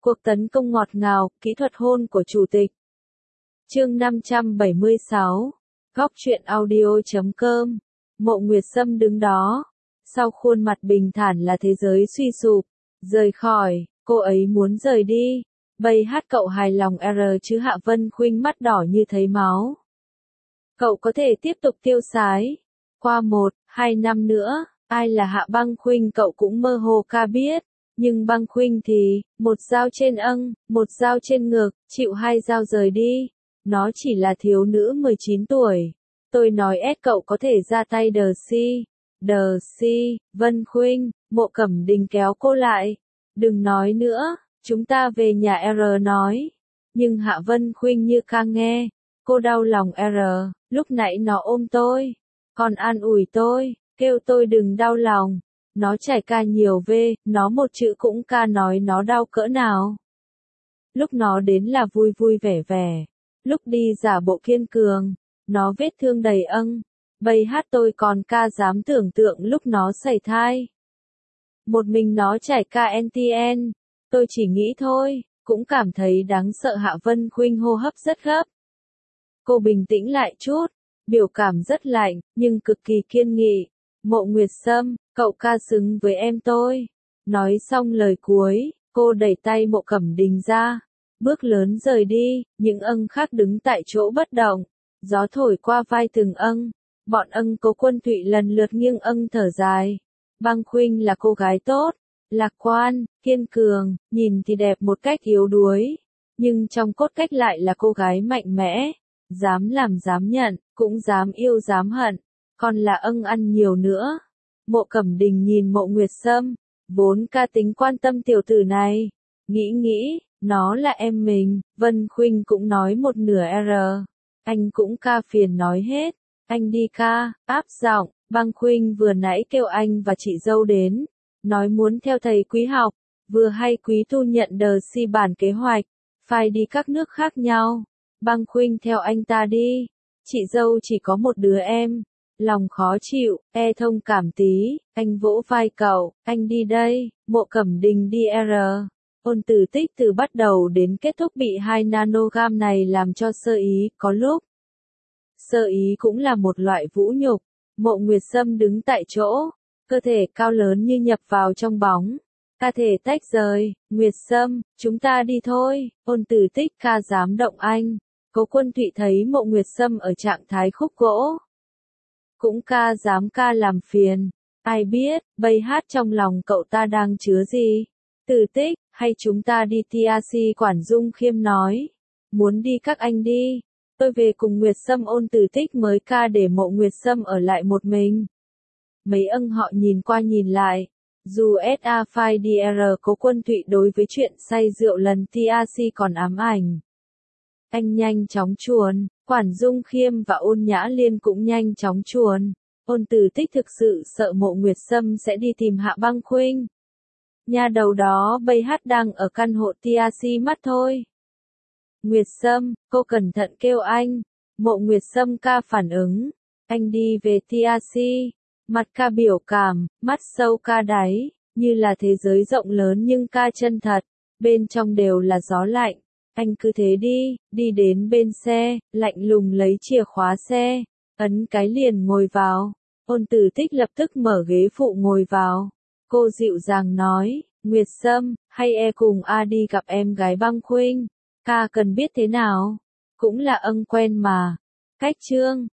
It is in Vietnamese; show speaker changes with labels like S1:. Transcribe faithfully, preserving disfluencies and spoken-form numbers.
S1: Cuộc tấn công ngọt ngào, kỹ thuật hôn của chủ tịch. Chương năm trăm bảy mươi sáu. Góc truyện audio chấm com. Mộ Nguyệt Sâm đứng đó. Sau khuôn mặt bình thản là thế giới suy sụp. Rời khỏi, cô ấy muốn rời đi. Bầy hát cậu hài lòng R chứ Hạ Vân Khuynh mắt đỏ như thấy máu. Cậu có thể tiếp tục tiêu sái. Qua một, hai năm nữa, ai là Hạ Băng Khuynh cậu cũng mơ hồ ca biết. Nhưng Băng Khuynh thì, một dao trên âng, một dao trên ngực, chịu hai dao rời đi. Nó chỉ là thiếu nữ mười chín tuổi. Tôi nói ép cậu có thể ra tay đờ si. Đờ si, Vân Khuynh, Mộ Cẩm Đình kéo cô lại. Đừng nói nữa, chúng ta về nhà R nói. Nhưng Hạ Vân Khuynh như càng nghe. Cô đau lòng R, lúc nãy nó ôm tôi. Còn an ủi tôi, kêu tôi đừng đau lòng. Nó chảy ca nhiều về, nó một chữ cũng ca nói nó đau cỡ nào. Lúc nó đến là vui vui vẻ vẻ. Lúc đi giả bộ kiên cường. Nó vết thương đầy âng. Bầy hát tôi còn ca dám tưởng tượng lúc nó sảy thai. Một mình nó chảy ca en tê en. Tôi chỉ nghĩ thôi, cũng cảm thấy đáng sợ. Hạ Vân Khuynh hô hấp rất gấp. Cô bình tĩnh lại chút. Biểu cảm rất lạnh, nhưng cực kỳ kiên nghị. Mộ Nguyệt Sâm, cậu ca xứng với em tôi. Nói xong lời cuối, cô đẩy tay Mộ Cẩm Đình ra. Bước lớn rời đi, những âng khác đứng tại chỗ bất động. Gió thổi qua vai từng âng. Bọn âng Cố Quân Thụy lần lượt nghiêng âng thở dài. Băng Khuynh là cô gái tốt, lạc quan, kiên cường, nhìn thì đẹp một cách yếu đuối. Nhưng trong cốt cách lại là cô gái mạnh mẽ. Dám làm dám nhận, cũng dám yêu dám hận. Còn là âng ăn nhiều nữa. Mộ Cẩm Đình nhìn Mộ Nguyệt Sâm. Vốn ca tính quan tâm tiểu tử này. Nghĩ nghĩ, nó là em mình. Vân Khuynh cũng nói một nửa R. Anh cũng ca phiền nói hết. Anh đi ca, áp giọng. Băng Khuynh vừa nãy kêu anh và chị dâu đến. Nói muốn theo thầy Quý học. Vừa hay Quý thu nhận đờ si bản kế hoạch. Phải đi các nước khác nhau. Băng Khuynh theo anh ta đi. Chị dâu chỉ có một đứa em. Lòng khó chịu, e thông cảm tí. Anh vỗ vai cậu. Anh đi đây. Mộ Cẩm Đình đi R. Ôn Tử Tích từ bắt đầu đến kết thúc bị hai nanogam này làm cho sơ ý. Có lúc sơ ý cũng là một loại vũ nhục. Mộ Nguyệt Sâm đứng tại chỗ. Cơ thể cao lớn như nhập vào trong bóng. Ca thể tách rời. Nguyệt Sâm, chúng ta đi thôi. Ôn Tử Tích ca dám động anh. Cố Quân Thụy thấy Mộ Nguyệt Sâm ở trạng thái khúc gỗ. Cũng ca dám ca làm phiền. Ai biết, bầy hát trong lòng cậu ta đang chứa gì? Tử Tích, hay chúng ta đi tê a xê? Quản Dung Khiêm nói. Muốn đi các anh đi. Tôi về cùng Nguyệt Sâm. Ôn Tử Tích mới ca để Mộ Nguyệt Sâm ở lại một mình. Mấy âng họ nhìn qua nhìn lại. Dù ét a phải đi R. Cố Quân Thụy đối với chuyện say rượu lần tê a xê còn ám ảnh. Anh nhanh chóng chuồn. Quản Dung Khiêm và Ôn Nhã Liên cũng nhanh chóng chuồn. Ôn Tử Tích thực sự sợ Mộ Nguyệt Sâm sẽ đi tìm Hạ Băng Khuynh. Nhà đầu đó bầy hát đang ở căn hộ tê a xê mắt thôi. Nguyệt Sâm, cô cẩn thận kêu anh. Mộ Nguyệt Sâm ca phản ứng. Anh đi về tê a xê. Mặt ca biểu cảm, mắt sâu ca đáy. Như là thế giới rộng lớn nhưng ca chân thật. Bên trong đều là gió lạnh. Anh cứ thế đi, đi đến bên xe, lạnh lùng lấy chìa khóa xe. Ấn cái liền ngồi vào. Ôn Tử Tích lập tức mở ghế phụ ngồi vào. Cô dịu dàng nói, Nguyệt Sâm, hay e cùng A đi gặp em gái Băng Khuynh. Ca cần biết thế nào? Cũng là âng quen mà. Cách chương,